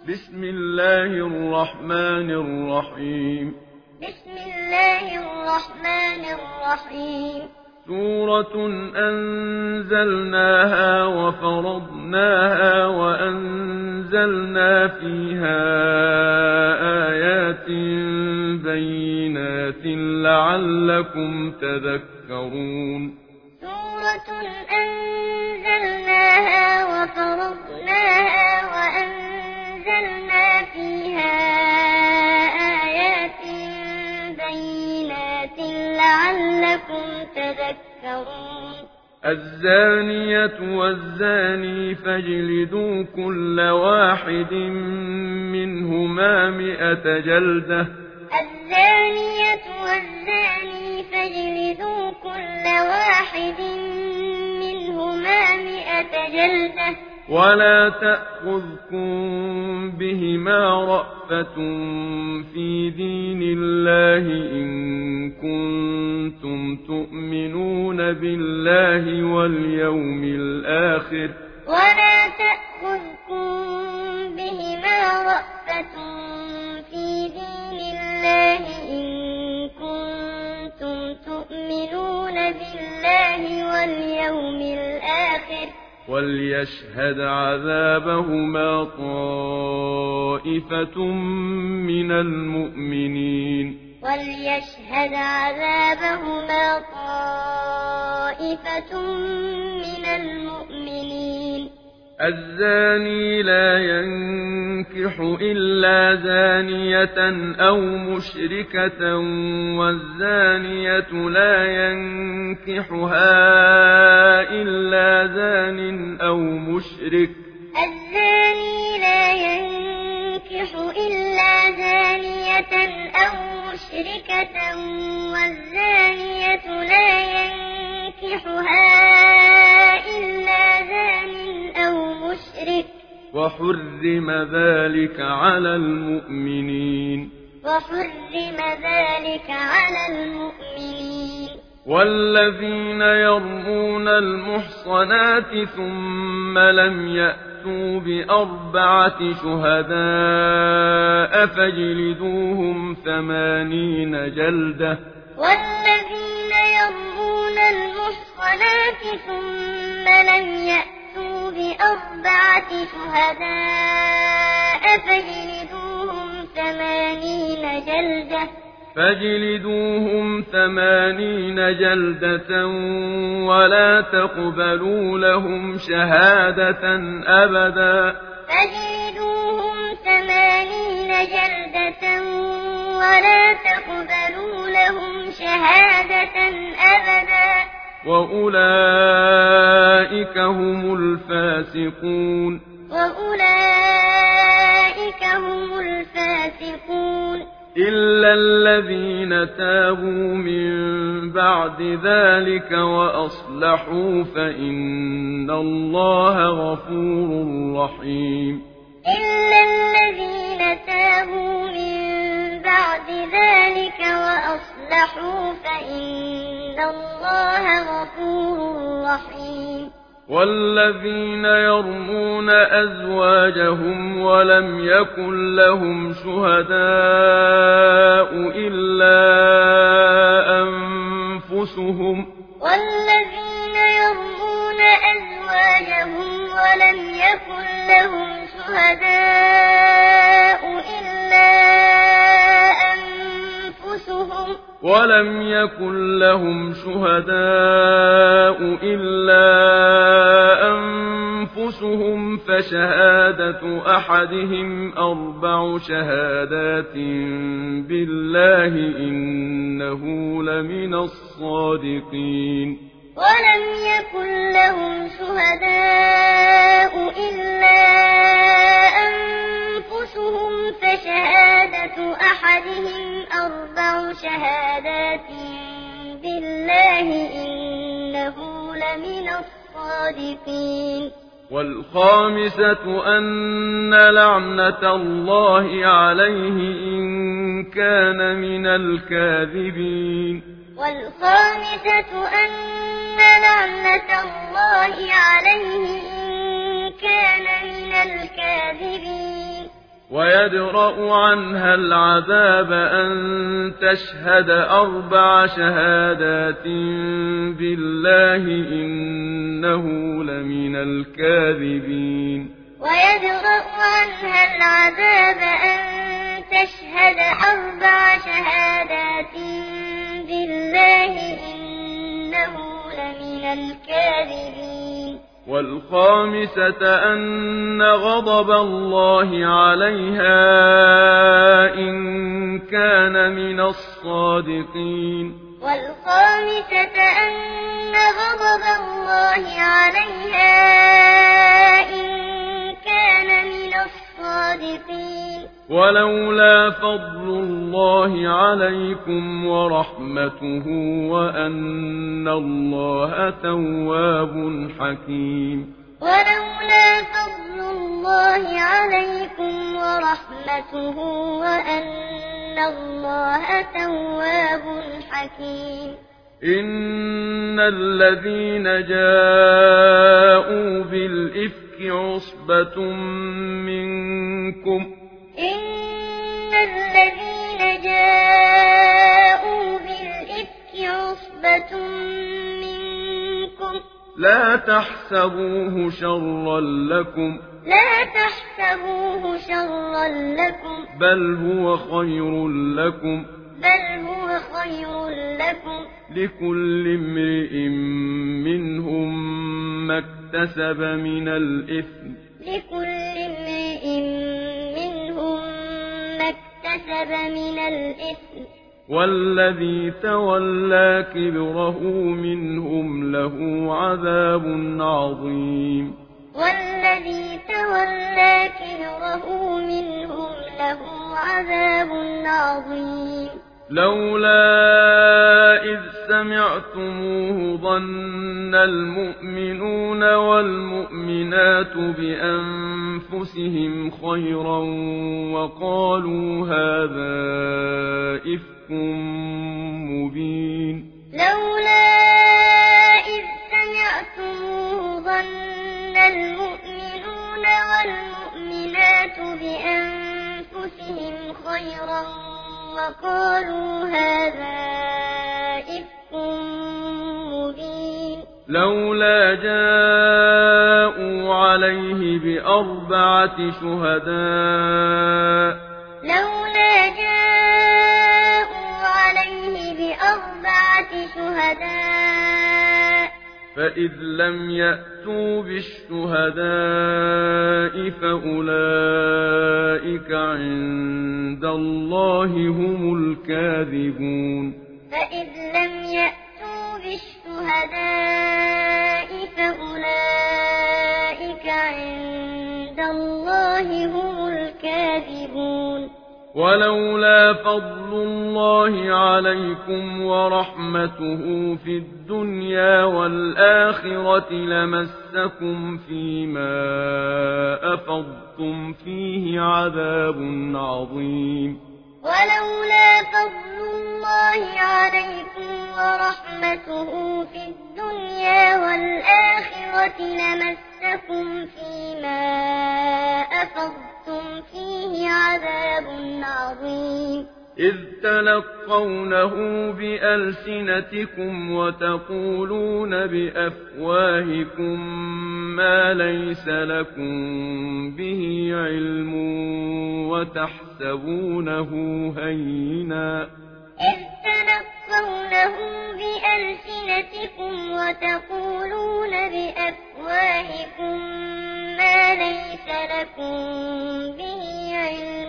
بسم الله الرحمن الرحيم. بسم الله الرحمن الرحيم. سورة أنزلناها وفرضناها وأنزلنا فيها آيات بينات لعلكم تذكرون. سورة أنزلناها وفرضناها وأنزلنا فيها آيات بينات لعلكم تذكرون. الزانية والزاني فاجلدوا كل واحد منهما 100 جلدة. الزانية والزاني فاجلدوا كل واحد منهما 100 جلدة. ولا تأخذكم بهما رأفة في دين الله إن كنتم تؤمنون بالله واليوم الآخر. ولا تأخذكم بهما رأفة في دين الله إن كنتم تؤمنون بالله واليوم الآخر. وليشهد عذابهما طائفة من المؤمنين. وليشهد عذابهما طائفة من المؤمنين. الزاني لا ينكح إلا زانية أو مشركة والزانية لا ينكحها إلا زان أو مشرك. الزاني لا ينكح إلا زانية أو مشركة والزانية لا ينكحها إلا زان أو مشرك. وحرم ذلك على المؤمنين. وحرم ذلك على المؤمنين. والذين يرمون المحصنات ثم لم يأتوا ب4 شهداء فاجلدوهم 80 جلدة. والذين يرمون المحصنات ثم لم يأتوا ب4 شهداء فاجلدوهم 80 جلدة. فاجلدوهم 80 جلدة ولا تقبلوا لهم شهادة أبدا. فاجلدوهم 80 جلدة ولا تقبلوا لهم شهادة أبدا. وأولئك هم الفاسقون. وأولئك هم الفاسقون. إلا الذين تابوا من بعد ذلك وأصلحوا فإن الله غفور رحيم. إلا الذين تابوا من بعد ذلك وأصلحوا فإن الله غفور رحيم. والذين يرمون أزواجهم ولم يكن لهم شهداء إلا أنفسهم. والذين يرمون أزواجهم ولم يكن لهم شهداء إلا أنفسهم. ولم يكن لهم شهداء إلا أنفسهم فشهادة أحدهم 4 شهادات بالله إنه لمن الصادقين. ولم يكن لهم شهداء إلا أنفسهم فشهادة أحدهم 4 شهادات بالله إنه لمن الصادقين. والخامسة أن لعنة الله عليه إن كان من الكاذبين. والخامسة أن لعنة الله عليه إن كان من الكاذبين. ويدرأ عنها العذاب أن تشهد 4 شهادات بالله إنه لمن الكاذبين. ويدرأ عنها العذاب أن تشهد 4 شهادات بالله إنه لمن الكاذبين. والخامسة أن غضب الله عليها إن كان من الصادقين. والخامسة أن غضب الله عليها إن كان من الصادقين. ولولا فضل الله عليكم ورحمته وأن الله تواب حكيم. ولولا فضل الله عليكم ورحمته وأن الله تواب حكيم. إن الذين جاءوا بالإفك عصبة منكم. إن الذين جاءوا بالإفك عصبة منكم. لا تحسبوه شرا لكم. لا تحسبوه شرا لكم. بل هو خير لكم. بل هو خير لكم. لكل امرئ منهم ما اكتسب من الإثم. لكل امرئ منهم ما اكتسب من الإثم. والذي تولى كبره منهم له عذاب عظيم. والذي تولى كبره منهم له عذاب عظيم. لولا إذ سمعتموه ظن المؤمنون والمؤمنات بأنفسهم خيرا وقالوا هذا إفك مبين. لولا إذ سمعتموه ظن المؤمنون والمؤمنات بأنفسهم خيرا وقالوا هذا إفك مبين. لولا جاءوا عليه ب4 شهداء. لولا جاءوا عليه ب4 شهداء. فإذ لم يأتوا بالشهداء فأولئك عند الله هم الكاذبون. فإذ لم يأتوا بالشهداء فأولئك عند الله هم الكاذبون. ولولا فضل الله عليكم ورحمته في الدنيا والآخرة لمسكم فيما أفضتم فيه عذاب عظيم. ولولا فضل الله عليكم ورحمته في الدنيا والآخرة لمسكم فيما أفضتم فيه عذاب عظيم. إذ تلقونه بألسنتكم وتقولون بأفواهكم ما ليس لكم به علم وتحسبونه هينا. إذ تلقونه بألسنتكم وتقولون بأفواهكم ما ليس لكم به علم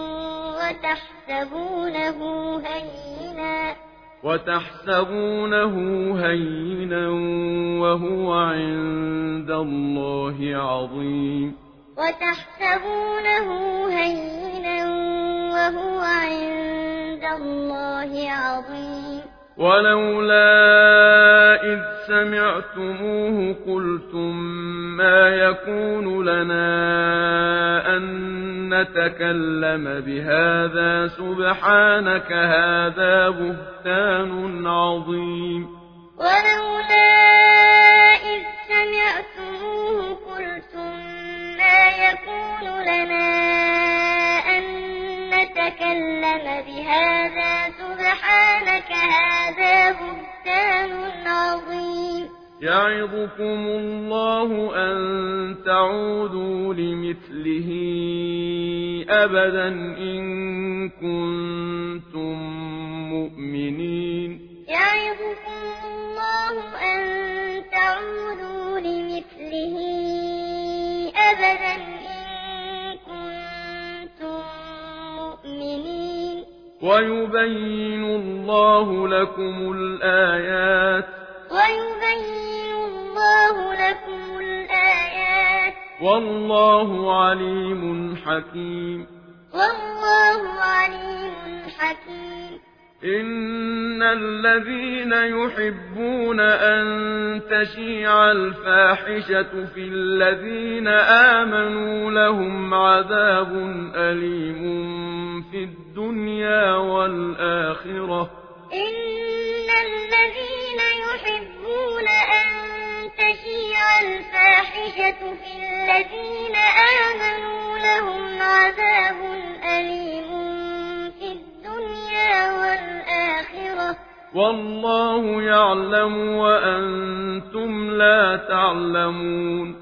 وتحسبونه هينا وهو عند الله عظيم. وتحسبونه هينا وهو عند الله عظيم. ولولا إذ سمعتموه قلتم ما يكون لنا أن نتكلم بهذا سبحانك هذا بهتان عظيم. ولولا إذ سمعتموه قلتم ما يكون لنا تكلم بهذا سبحانك هذا بهتان عظيم يعظكم الله أن تعودوا لمثله أبدا إن كنتم مؤمنين يعظكم الله أن تعودوا لمثله أبدا إن كنتم مؤمنين ويبين الله لكم الآيات والله عليم حكيم إن الذين يحبون أن تشيع الفاحشة في الذين آمنوا لهم عذاب أليم في الدنيا والآخرة إن الذين يحبون أن تشيع الفاحشة في الذين آمنوا لهم عذاب أليم في الدنيا والآخرة والله يعلم وأنتم لا تعلمون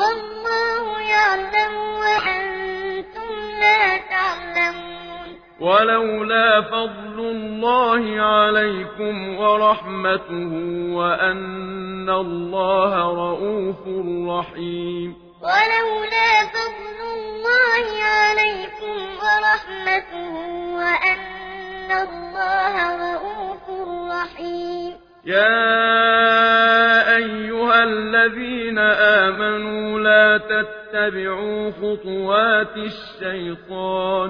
ولولا فضل الله عليكم ورحمته وأن الله رءوف رحيم ولولا فضل الله عليكم ورحمته وأن الله رءوف رحيم يا أيها الذين آمنوا لا تتبعوا خطوات الشيطان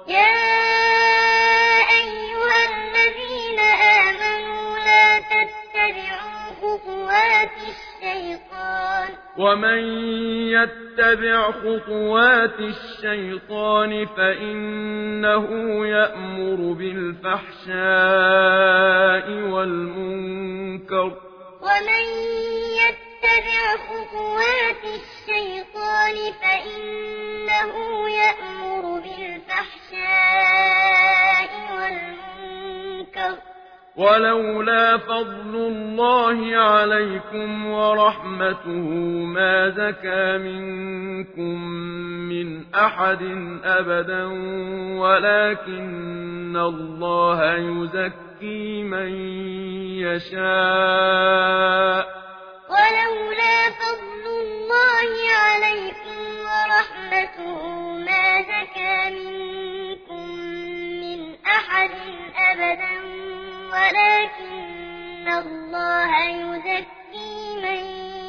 ومن يتبع خطوات الشيطان فإنه يأمر بالفحشاء والمنكر ولولا فضل الله عليكم ورحمته ما زكى منكم من أحد أبدا ولكن الله يزكي من يشاء ولولا فضل الله عليكم ورحمته ما زكى منكم من أحد أبدا ولكن الله يزكي من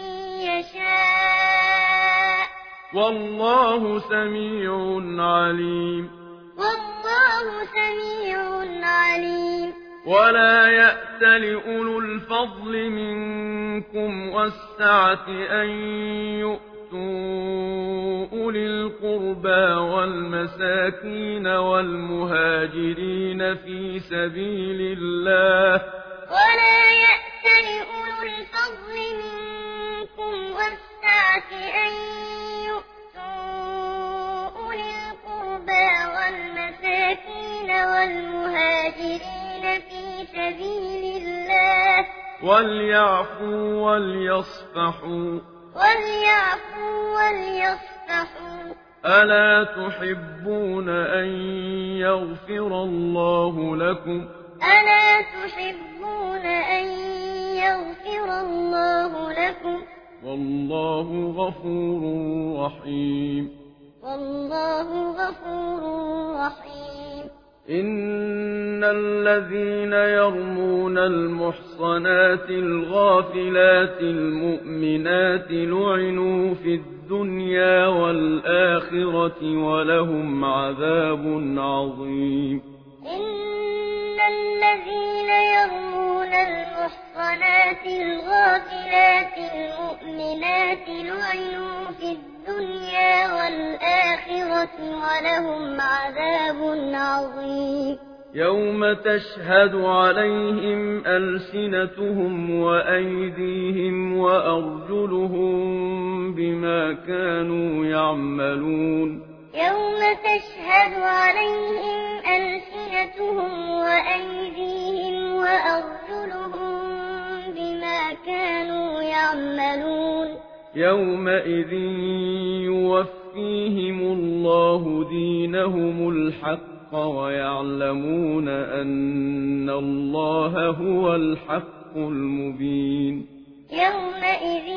يشاء والله سميع عليم ولا يأت لأولو الفضل منكم والسعة أن يؤتوا أولي القربى والمساكين والمهاجرين في سبيل الله ولا يأت لأولو الفضل منكم والسعة أن يؤتوا أولي القربى والمساكين والمهاجرين في سبيل الله وليعفوا وليصفحوا ألا تحبون أن يغفر الله لكم والله غفور رحيم إن الذين يرمون المحصنات الغافلات المؤمنات لعنوا في الدنيا والآخرة ولهم عذاب عظيم إن الذين يرمون المحصنات الغافلات المؤمنات لعنوا في الدنيا والآخرة ولهم عذاب عظيم يوم تشهد عليهم ألسنتهم وأيديهم وأرجلهم بما كانوا يعملون يوم تشهد عليهم يومئذ يوفيهم الله دينهم الحق ويعلمون أن الله هو الحق المبين يومئذ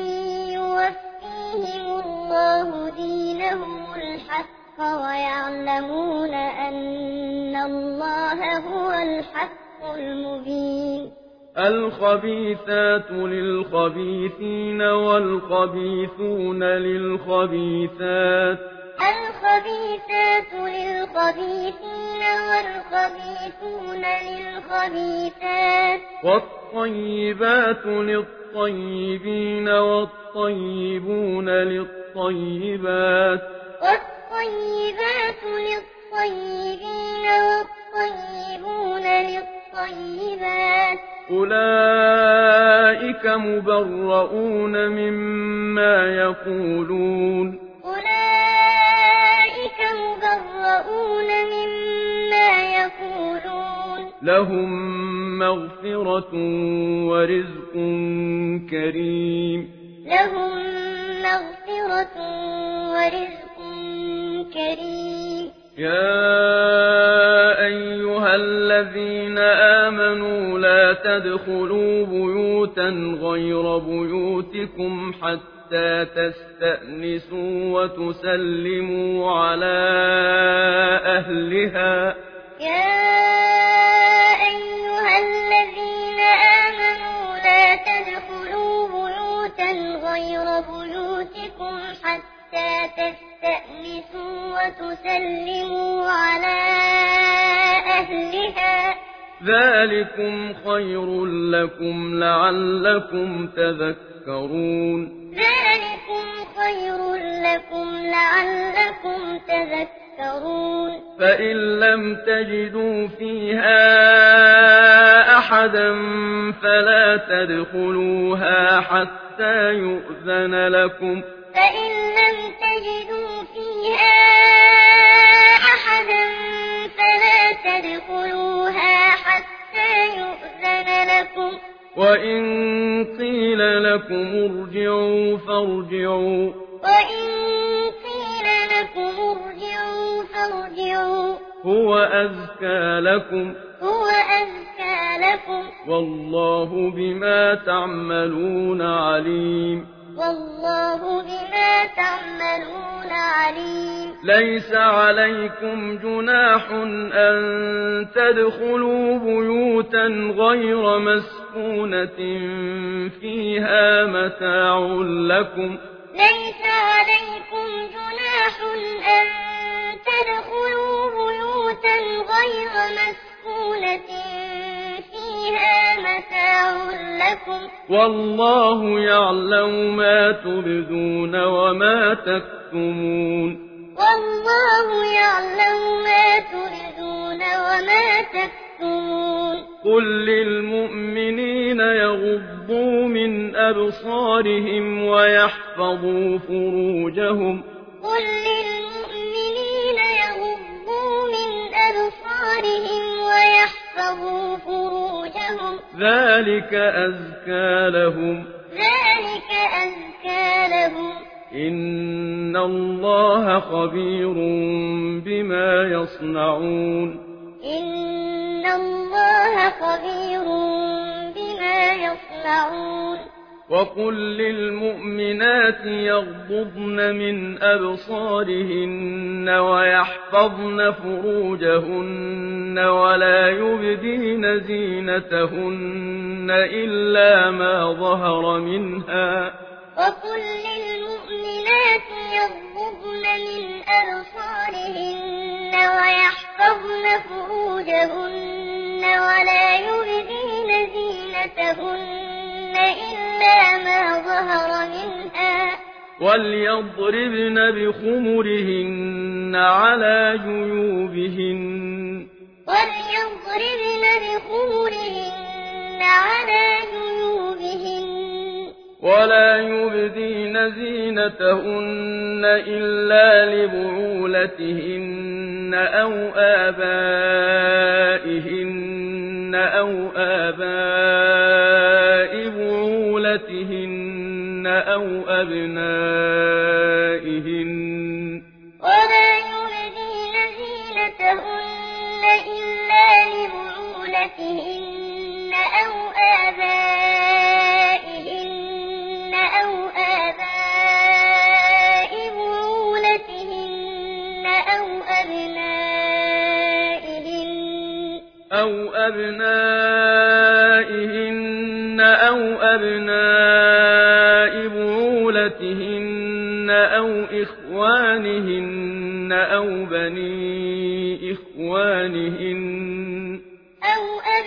يوفيهم الله دينهم الحق ويعلمون أن الله هو الحق المبين الخبيثات للخبيثين والخبيثون للخبيثات الخبيثات للخبيثين والخبيثون للخبيثات والطيبات للطيبين والطيبون للطيبات والطيبات للطيبين والطيبون للطيبات أولئك مبرؤون مما يقولون أولئك مبرؤون مما يقولون لهم مغفرة ورزق كريم لهم مغفرة ورزق كريم يا أيها الذين آمنوا لا تدخلوا بيوتا غير بيوتكم حتى تستأنسوا وتسلموا على أهلها يا أيها الذين آمنوا لا تدخلوا بيوتا غير بيوتكم حتى تستأنسوا وتسلموا على أهلها ذلكم خير لكم لعلكم تذكرون ذلكم خير لكم لعلكم تذكرون فإن لم تجدوا فيها أحدا فلا تدخلوها حتى يؤذن لكم فإن لم تجدوا فيها أحدا فلا تدخلوها حتى يؤذن لكم وإن قيل لكم ارجعوا فارجعوا وإن قيل لكم ارجعوا فارجعوا هو أزكى لكم هو أزكى لكم والله بما تعملون عليم والله بما تعملون عليم ليس عليكم جناح أن تدخلوا بيوتا غير مسكونة فيها متاع لكم ليس عليكم جناح أن تدخلوا بيوتا غير مسكونة فيها متاع لكم والله يعلم ما تبدون وما تكتمون والله يعلم ما تبدون وما تكتمون قل للمؤمنين يغضوا من أبصارهم ويحفظوا فروجهم قل للمؤمنين يغضوا من أبصارهم ويحفظوا فروجهم ذلك أزكى لهم ذلك أزكى لهم إن الله خبير بما يصنعون إن الله خبير بما يصنعون وقل للمؤمنات يغضضن من أبصارهن ويحفظن فروجهن ولا يبدين زينتهن إلا ما ظهر منها وقل للمؤمنات يغضضن من أبصارهن ويحفظن فروجهن ولا يبدين زينتهن إلا ما ظهر منها وليضربن بخمرهن على جيوبهن وليضربن بخمرهن على جيوبهن ولا يبدين زينتهن إلا لبعولتهن أو آبائهن أو آباء بعولتهن أو أبنائهن ولا يبدين زينتهن إلا لبعولتهن أو آبائهن أو آباء بعولتهن أو أبناء بعولتهن أو إخوانهن أو بني إخوانهن أو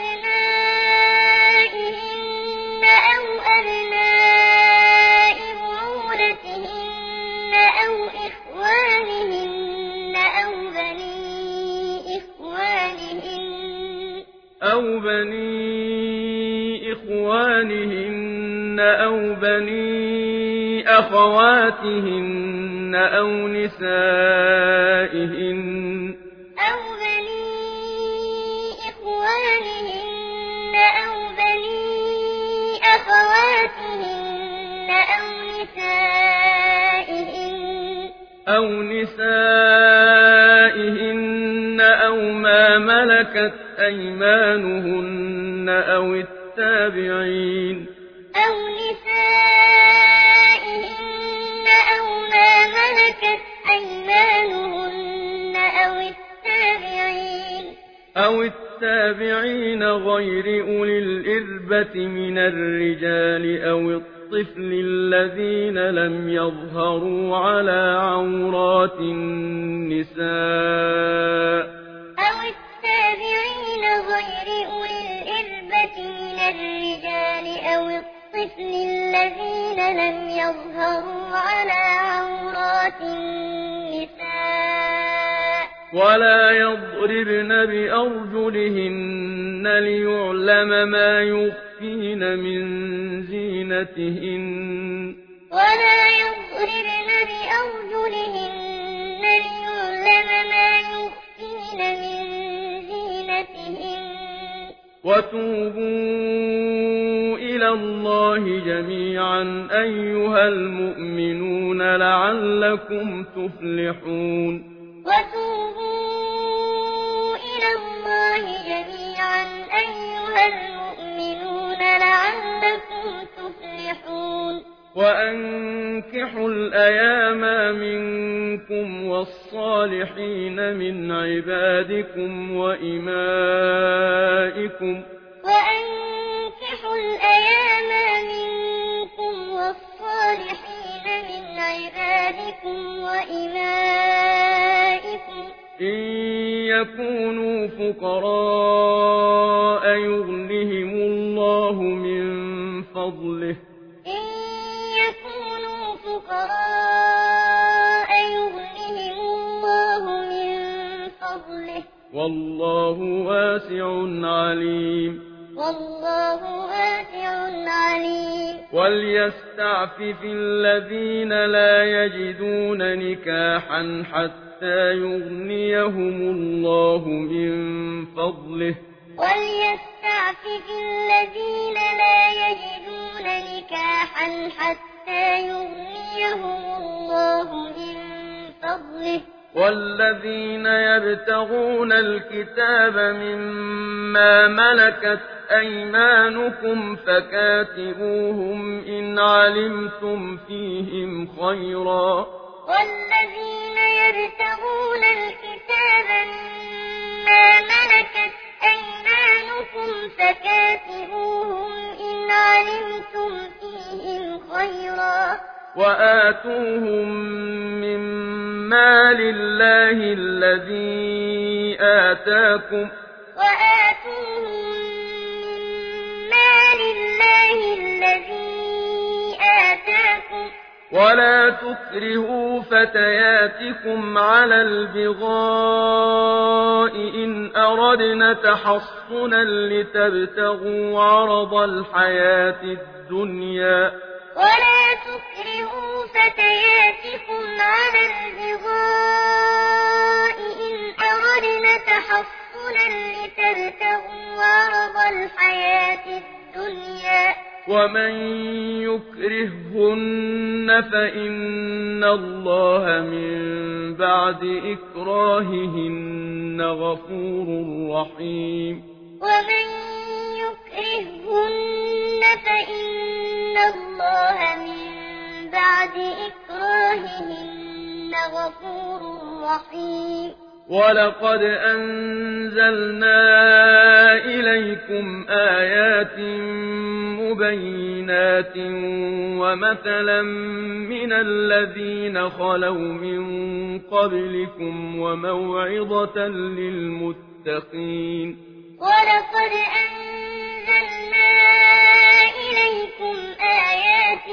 أبناء بعولتهن أو إخوانهن أو بني أخواتهن أو نسائهن أو ما ملكت أيمانهن أو التابعين غير أولي الإربة من الرجال أو الطفل الذين لم يظهروا على عورات النساء ولا يضربن بأرجلهن ليعلم ما يخفين من زينتهن وتوبوا إلى الله جميعا أيها المؤمنون لعلكم تفلحون وأنكحوا الأيام منكم والصالحين من عبادكم وإمائكم إن يكونوا فقراء يغنهم الله من فضله والله واسع عليم وليستعفف الذين لا يجدون نكاحا حتى يغنيهم الله من فضله والذين يبتغون الكتاب مما ملكت أيمانكم فكاتبوهم إن علمتم فيهم خيرا وآتوهم من مال الله الذي آتاكم ولا تكرهوا فتياتكم على البغاء إن أردنا تحصنا لتبتغوا عرض الحياة الدنيا ومن يكرههن فإن الله من بعد إكراههن غفور رحيم ومن يكرههن فإن الله من بعد إكراههن غفور رحيم ولقد أنزلنا إليكم آيات مبينات ومثلا من الذين خلوا من قبلكم وموعظة للمتقين ولقد أنزلنا إليكم آيات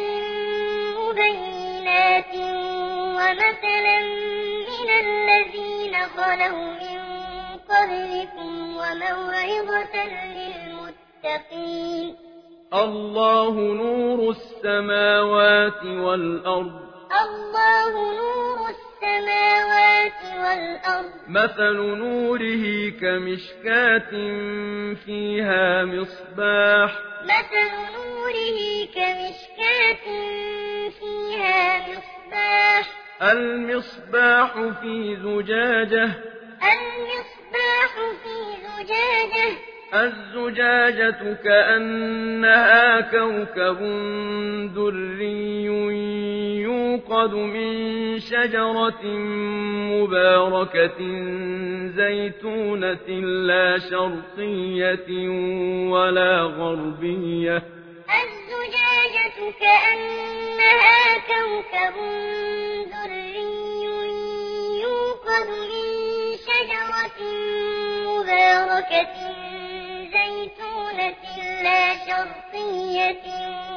مبينات ومثلا من الذين خلوا من قبلكم وموعظة للمتقين الله نور السماوات والأرض الله نور السماوات والأرض مثل نوره كمشكاة فيها مصباح مثل نوره كمشكاة فيها مصباح المصباح في زجاجة المصباح في زجاجة الزجاجة كأنها كوكب دري يوقد من شجرة مباركة زيتونة لا شرقية ولا غربية الزجاجة كأنها كوكب دري يوقد من شجرة مباركة زيتونة لا شرقية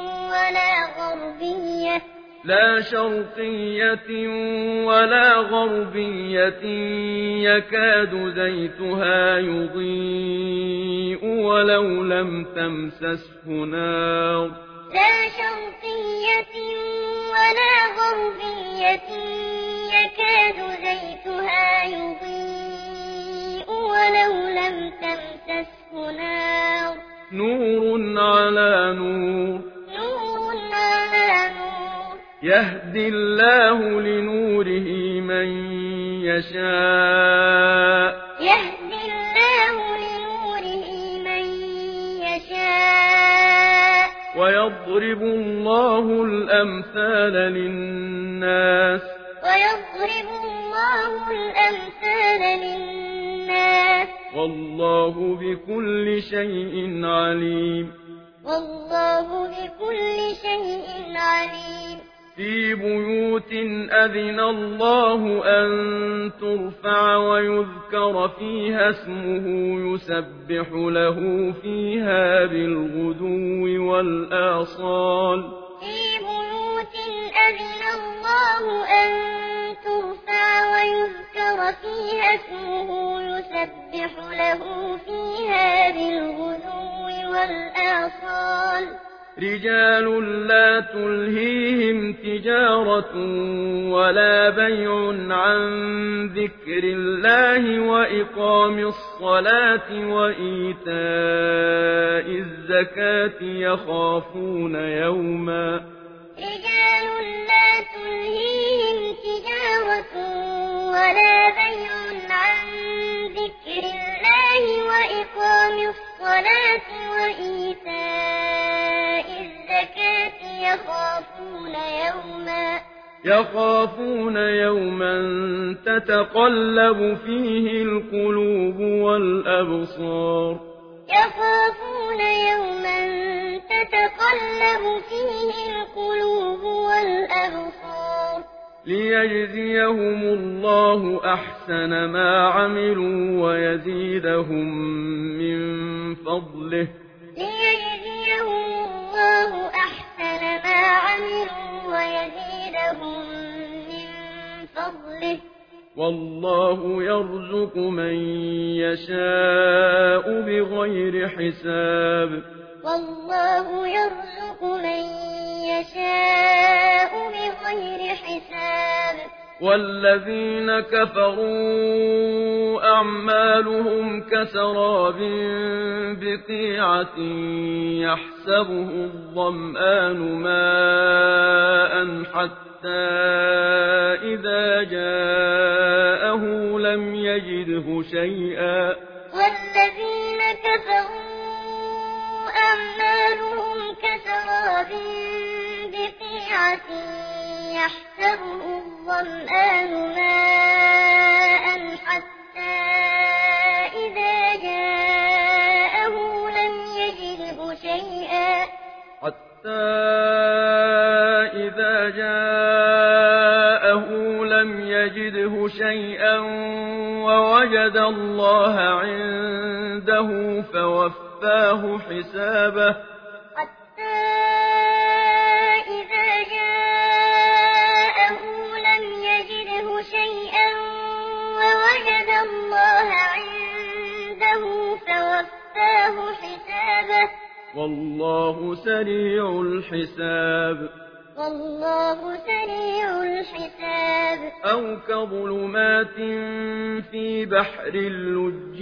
ولا غربية يكاد زيتها يضيء ولو لم تمسسه نار لا شرقية ولا غربية يكاد زيتها يضيء ولو لم تمسسه نار نور على نور يهدي الله لنوره من يشاء ويضرب الله الأمثال للناس والله بكل شيء عليم في بيوت أذن الله أن ترفع ويذكر فيها اسمه يسبح له فيها بالغدو والآصال في بيوت أذن الله أن ترفع ويذكر فيها اسمه يسبح له فيها بالغدو والآصال رجال لا تلهيهم تجارة ولا بيع عن ذكر الله وإقام الصلاة وإيتاء الزكاة يخافون يوما رجال لا تلهيهم تجارة ولا بيع عن ذكر الله وإقام الصلاة وإيتاء الزكاة يخافون يوما تتقلب فيه القلوب والأبصار ليجزيهم الله أحسن ما عملوا ويزيدهم من فضله والله يرزق من يشاء بغير حساب والذين كفروا أعمالهم كسراب بقيعة يحسبه الظمآن ماء حتى إذا جاءه لم يجده شيئا والذين كفروا أعمالهم كسراب بقيعة يحسبه الظمآن ماء حتى إذا جاءه لم يجده شيئا ووجد الله عنده فوفاه حسابه والله سريع الحساب أو كظلمات في بحر اللج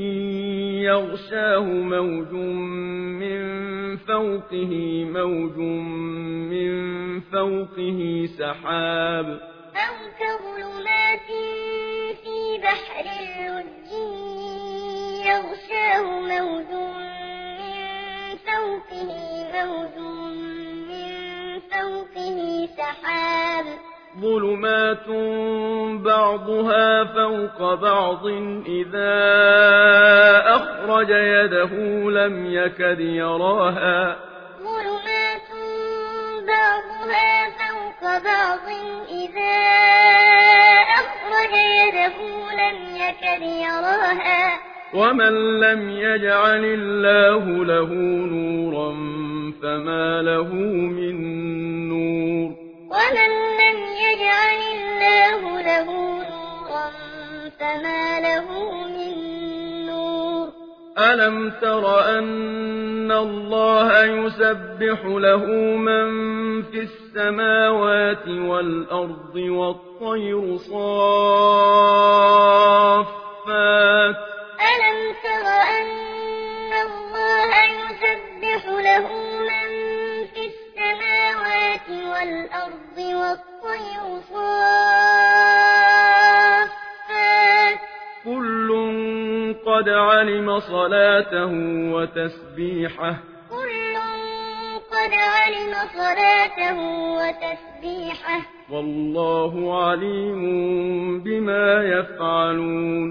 يغشاه موج من فوقه موج من فوقه سحاب أو كظلمات في بحر اللج يغشاه موج فوقه موج من فوقه سحاب ظلمات بعضها فوق بعض إذا أخرج يده لم يكد يراها ظلمات بعضها فوق بعض إذا أخرج يده لم يكد يراها ومن لم يجعل الله له نورا فما له من نور ومن لم يجعل الله له نورا فما له من نور ألم تر أن الله يسبح له من في السماوات والأرض والطير صافات ألم تر أن الله يسبح له من في السماوات والأرض والطير صافات كل قد علم صلاته وتسبيحه والله عليم بما يفعلون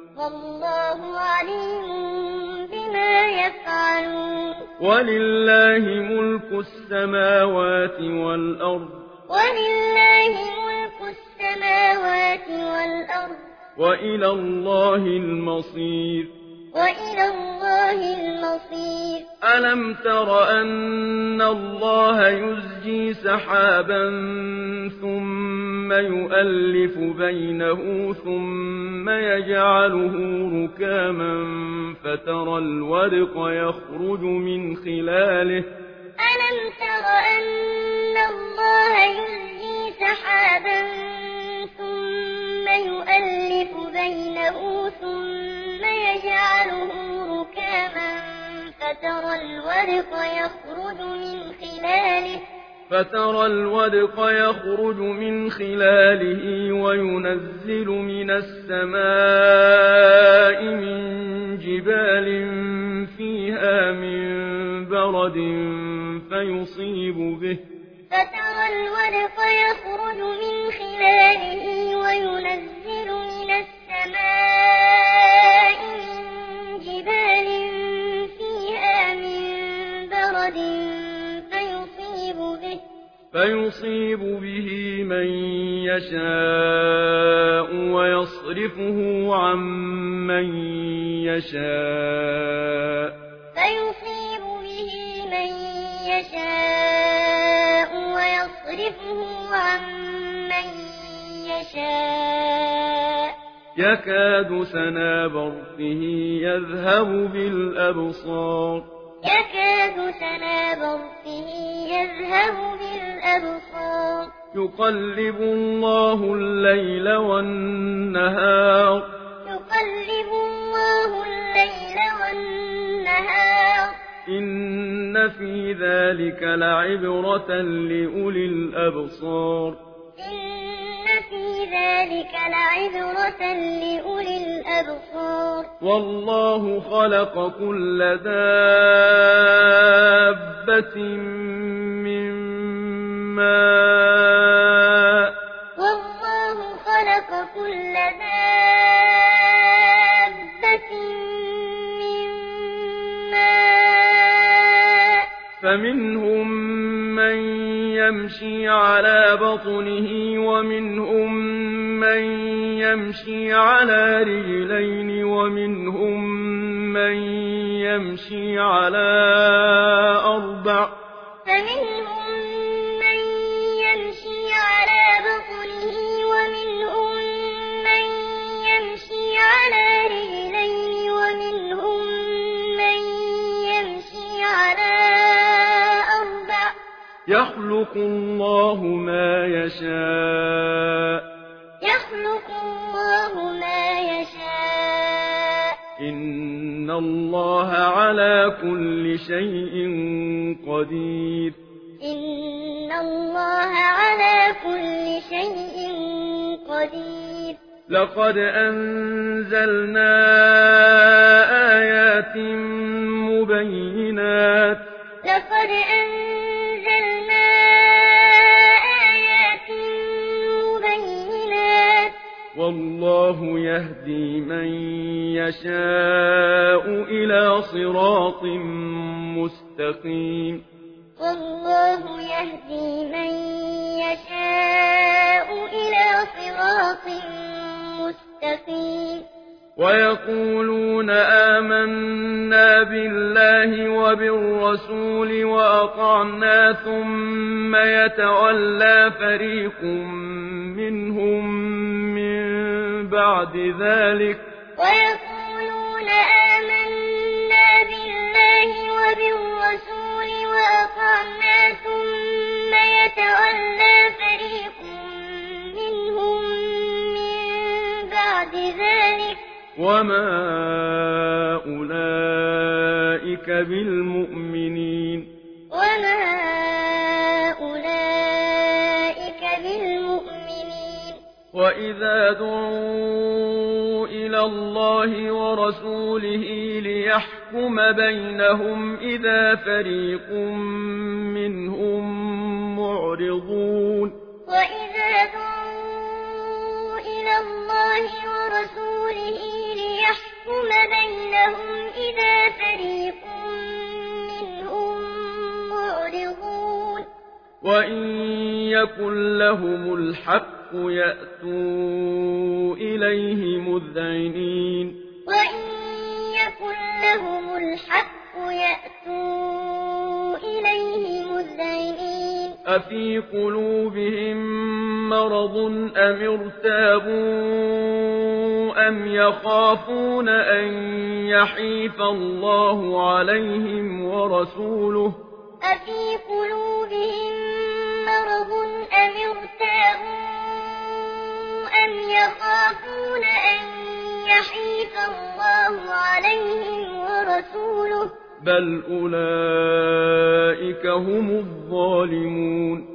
ولله ملك السماوات والأرض وإلى الله المصير ألم تر أن الله يزجي سحابا ثم يؤلف بينه ثم يجعله ركاما فترى الودق يخرج من خلاله ألم تر أن الله يزجي سحابا ثم يؤلف بينه ثم يجعله ركاما فترى الودق يخرج من خلاله وينزل من السماء من جبال فيها من برد فيصيب به فيصيب به من يشاء ويصرفه عن من يشاء يكاد سنا برقه يذهب بالأبصار يقلب الله الليل والنهار إن في ذلك لعبرة لأولي الأبصار والله خلق كل دابة من ماء فمنهم من يمشي على بطنه ومنهم من يمشي على رجلين ومنهم من يمشي على أربع يخلق الله ما يشاء إن الله على كل شيء قدير لقد أنزلنا آيات مبينات والله يهدي من يشاء إلى صراط مستقيم ويقولون آمنا بالله وبالرسول وأطعنا ثم يتولى فريق منهم من بعد ذلك ويقولون آمنا بالله وبالرسول وأطعنا ثم يتولى فريق منهم من بعد ذلك وما أولئك بالمؤمنين وإذا دعوا إلى الله ورسوله ليحكم بينهم إذا فريق منهم معرضون وإذا دعوا إلى الله ورسوله ليحكم بينهم إذا فريق منهم معرضون وإن يكن لهم الحق يأتوا إليه مذعنين وإن يكن لهم الحق يأتوا إليه مذعنين أفي قلوبهم مرض أم ارتابوا أم يخافون أن يحيف الله عليهم ورسوله أفي قلوبهم مرض أم ارتابوا أم يخافون أن يحيف الله عليهم ورسوله بل أولئك هم الظالمون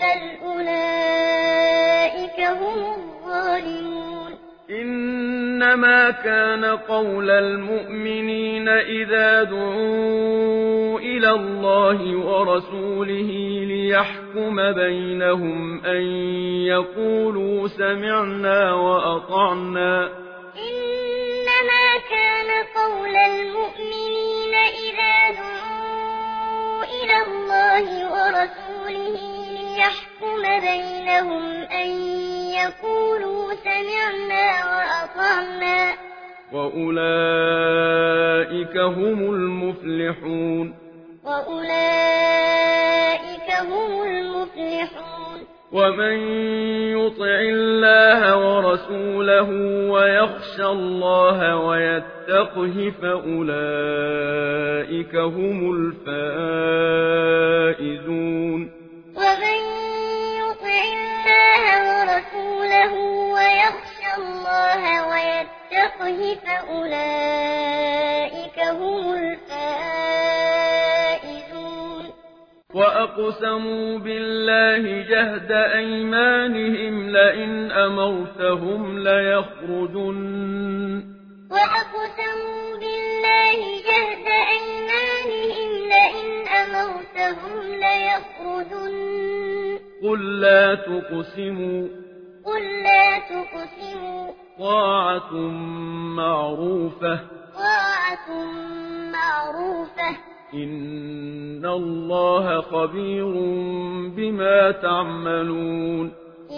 إنما كان قول المؤمنين إذا دعوا إلى الله ورسوله ليحكم بينهم أن يقولوا سمعنا وأطعنا إنما كان قول المؤمنين إذا دعوا إلى الله ورسوله ليحكم بينهم أن يقولوا سمعنا وأطعنا وأولئك هم المفلحون ومن يطع الله ورسوله ويخشى الله ويتقه فأولئك هم الفائزون ومن يطع اللَّهَ وَيَتَّقْهِ فَأُولَٰئِكَ هُمُ الْفَائِزُونَ وَأَقْسَمُوا بِاللَّهِ جَهْدَ أَيْمَانِهِمْ لَئِنْ أَمَرْتَهُمْ لَيَخْرُجُنَّ وَأَقْسَمُوا بِاللَّهِ جَهْدَ أَيْمَانِهِمْ لَئِنْ أَمَرْتَهُمْ لَيَخْرُجُنَّ قُل لا تُقْسِمُوا طَاعَةٌ مَّعْرُوفَةٌ إِنَّ الله خبير بما تعملون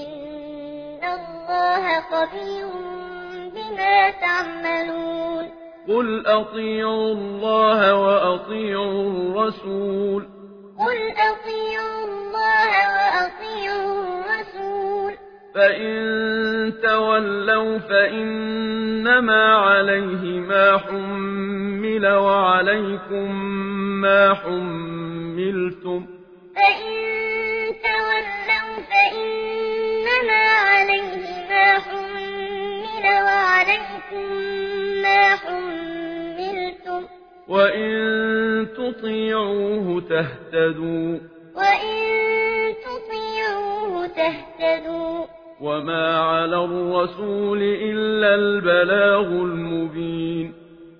قل أطيعوا الله وأطيعوا الرسول فإن تولوا فإنما عليه ما حمل وعليكم ما حملتم وإن تطيعوه تهتدوا وما على الرسول إلا البلاغ المبين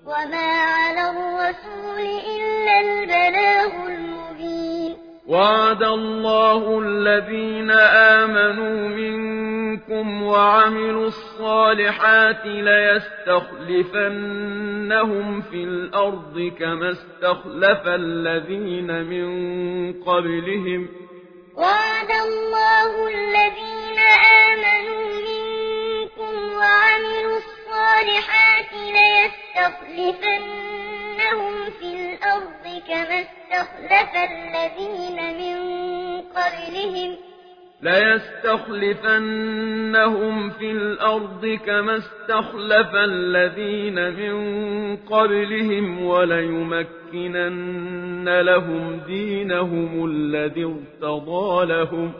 وعد الله الذين آمنوا منكم وعملوا الصالحات ليستخلفنهم في الأرض كما استخلف الذين من قبلهم وعد الله الذين آمنوا منكم وعملوا الصالحات ليستخلفنهم في الأرض كما استخلف الذين من قبلهم وليمكنن لهم دينهم الذي ارتضى لهم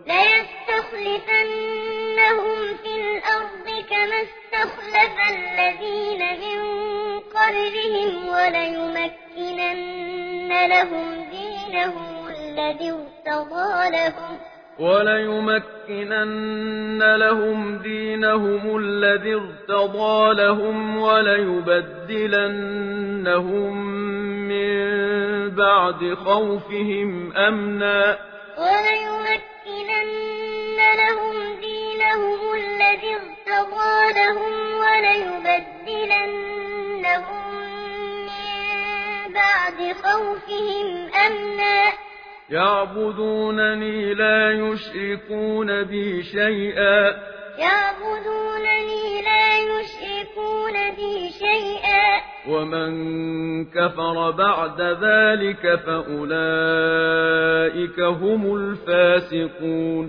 وليبدلنهم من بعد خوفهم أمنا يعبدونني لا يشركون بي شيئا ومن كفر بعد ذلك فأولئك هم الفاسقون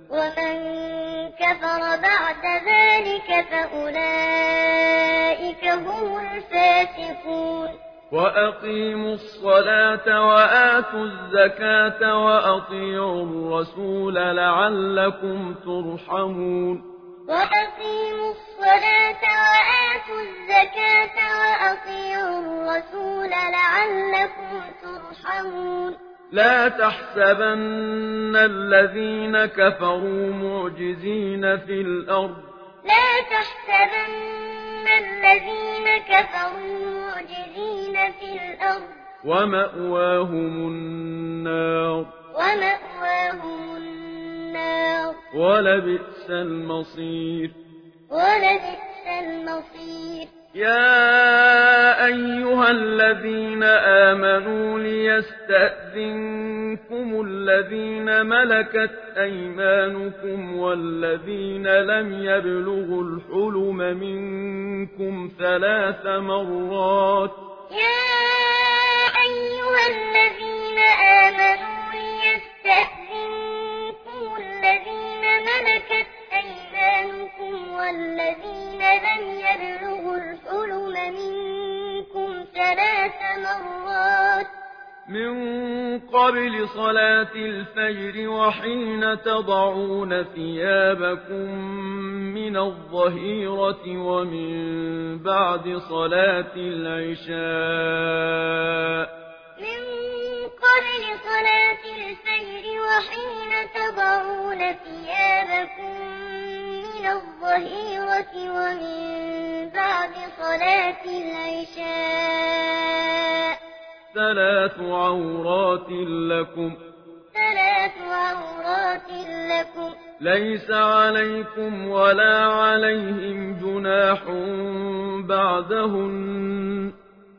وأقيموا الصلاة وآتوا الزكاة وأطيعوا الرسول لعلكم ترحمون لا تحسبن الذين كفروا معجزين في الأرض ومأواهم النار ولبئس المصير يا أيها الذين آمنوا ليستأذنكم الذين ملكت أيمانكم والذين لم يبلغوا الحلم منكم 3 مرات من قبل صلاة الفجر وحين تضعون ثيابكم من الظهيرة ومن بعد صلاة العشاء من قبل صلاة الفجر وحين تضعون ثيابكم من الظهيرة ومن بعد صلاة العشاء 3 عورات لكم ليس عليكم ولا عليهم جناح بعدهن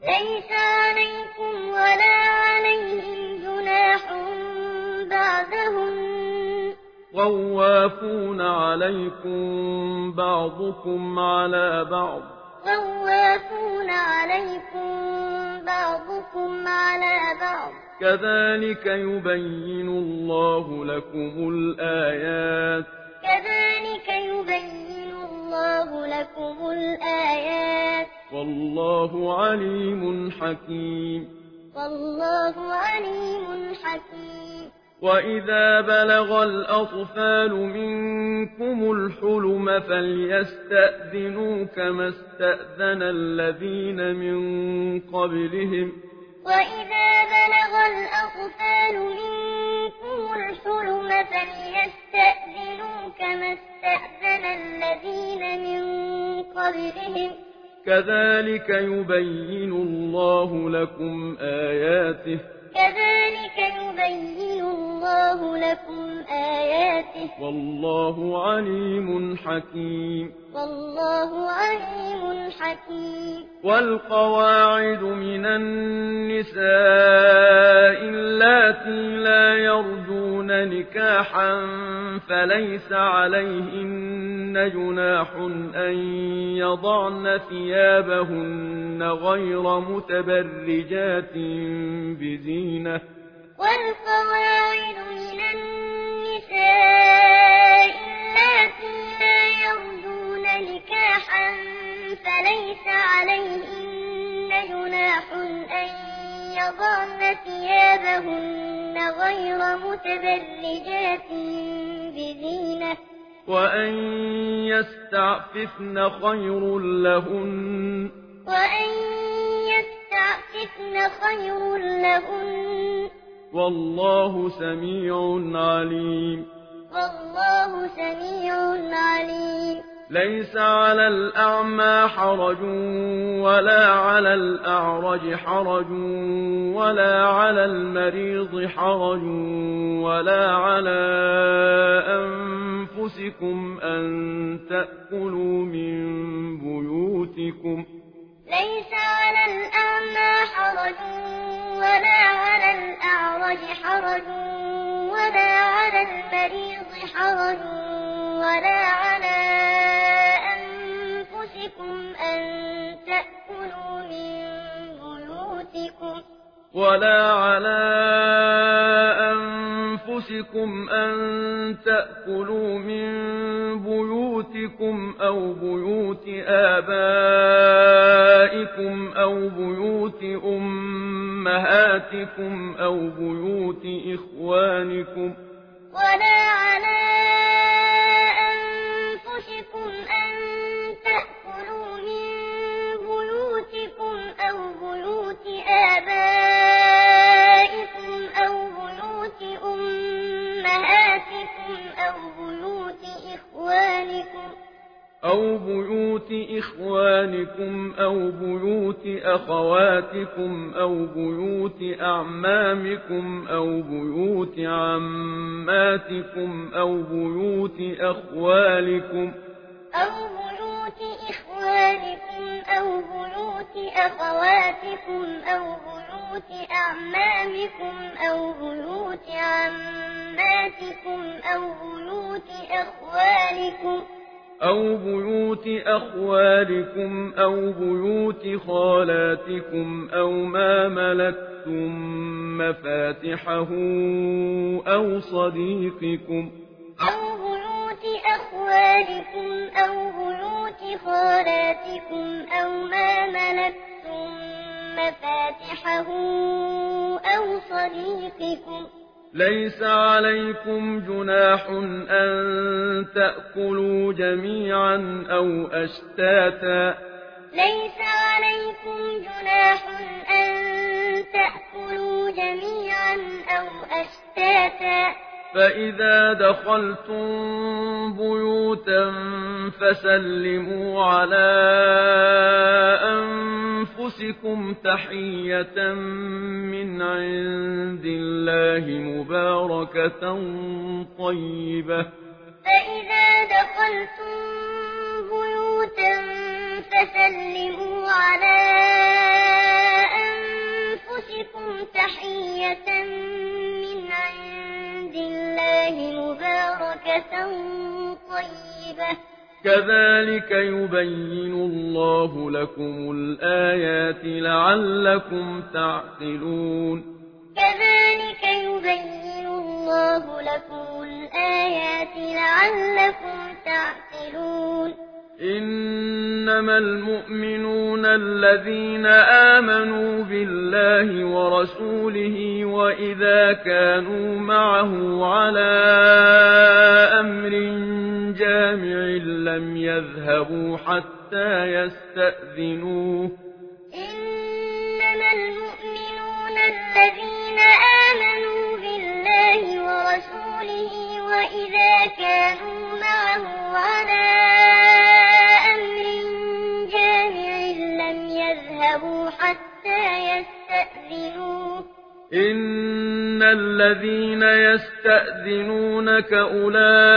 طوافون عليكم بعضكم على بعض كذلك يبين الله لكم الآيات والله عليم حكيم وإذا بلغ الأطفال منكم الحلم فليستأذنوا كما استأذن الذين من قبلهم كذلك يبين الله لكم آياته والله عليم حكيم والقواعد من النساء اللاتي لا يرجون نكاحا فليس عليهن جناح أن يضعن ثيابهن غير متبرجات بزينة والقواعد من النساء اللاتي لا يرجون نكاحا فليس عليهن جناح أن يضعن ثيابهن غير متبرجات بزينة وأن يستعففن خير لهن والله سميع عليم ليس على الأعمى حرج ولا على الأعرج حرج ولا على المريض حرج ولا على أنفسكم أن تأكلوا من بيوتكم ليس على الأعمى حرج ولا على الأعرج حرج ولا على المريض حرج ولا على أنفسكم أن تأكلوا من بيوتكم أو بيوت آبائكم أو بيوت أمهاتكم أو بيوت إخوانكم ولا على أنفسكم أن تأكلوا من بيوتكم أو بيوت آبائكم أو بيوت أمهاتكم أو بيوت إخوانكم أو بيوت أخواتكم أو بيوت أعمامكم أو بيوت عماتكم أو بيوت أخوالكم أو بيوت إخوانكم أو بيوت أخواتكم أو بيوت أعمامكم أو بيوت عماتكم أو بيوت أخوالكم أو بيوت أخوالكم أو بيوت خالاتكم أو ما ملكتم مفاتحه أو صديقكم أو بيوت أخوالكم أو بيوت خالاتكم أو ما ملكتم مفاتحه أو صديقكم ليس عليكم جناح أن تأكلوا جميعا أو أشتاتا ليس عليكم جناح أن تأكلوا جميعا أو أشتاتا فإذا دخلتم بيوتا فسلموا على أنفسكم تحية من عند الله مباركة طيبة فإذا دخلتم بيوتا فسلموا على أنفسكم تحية من عند الله مباركة طيبة كذلك يبين الله لكم الآيات لعلكم تعقلون كذلك يبين الله لكم الآيات لعلكم تعقلون إنما المؤمنون الذين آمنوا بالله ورسوله وإذا كانوا معه على أمر جامع لم يذهبوا حتى يستأذنوه إنما المؤمنون الذين آمنوا بالله ورسوله وإذا كانوا معه على أمر جامع لم يذهبوا حتى يستأذنوه إن الذين يستأذنونك أولئك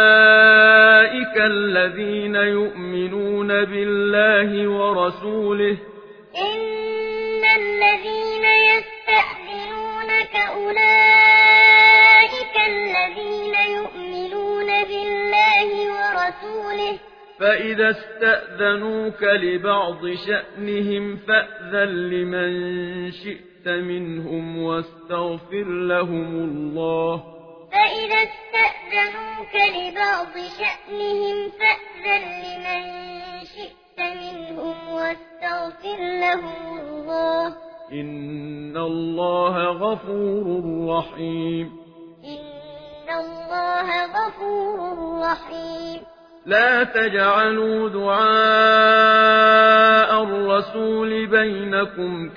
الذين يؤمنون بالله ورسوله إن الذين يستأذنونك أولئك الذين يؤمنون بالله ورسوله فإذا استأذنوك لبعض شأنهم فأذن لمن شئت منهم واستغفر لهم الله فإذا استأذنوك لبعض شأنهم فأذن لمن شئت منهم واستغفر لهم الله إن الله غفور رحيم إن الله غفور رحيم لا تجعلوا دعاء الرسول بينكم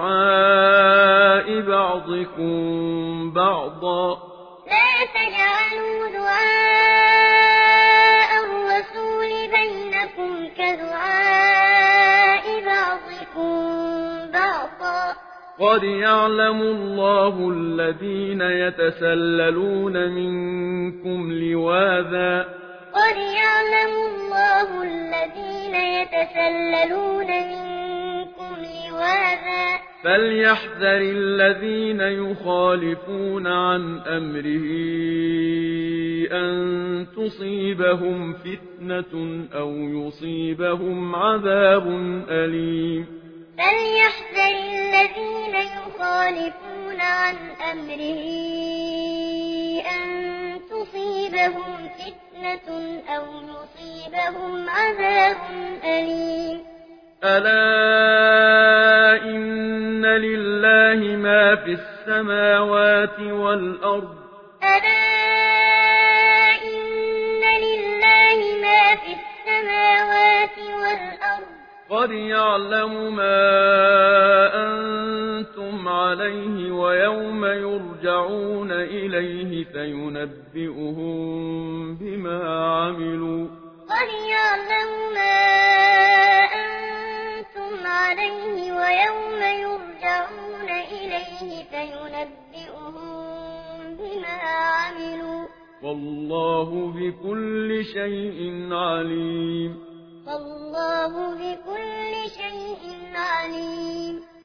كدعاء بعضكم بعضا لا تجعلوا دعاء الرسول بينكم كدعاء بعضكم بعضا قد يعلم الله الذين يتسللون منكم لواذا قد يعلم الله الذين يتسللون منكم لواذا فليحذر الذين يخالفون عن أمره أن تصيبهم فتنة أو يصيبهم عذاب أليم فليحذر الذين يخالفون عن أمره أن تصيبهم فتنة أو يصيبهم عذاب أليم ألا إن لله ما في السماوات والأرض ألا إن لله ما في السماوات والأرض قد يعلم ما أنتم عليه ويوم يرجعون إليه فينبئهم بما عملوا قد يعلم ما أنتم عليه ويوم يرجعون إليه فينبئهم بما عملوا والله بكل شيء عليم والله بكل شيء عليم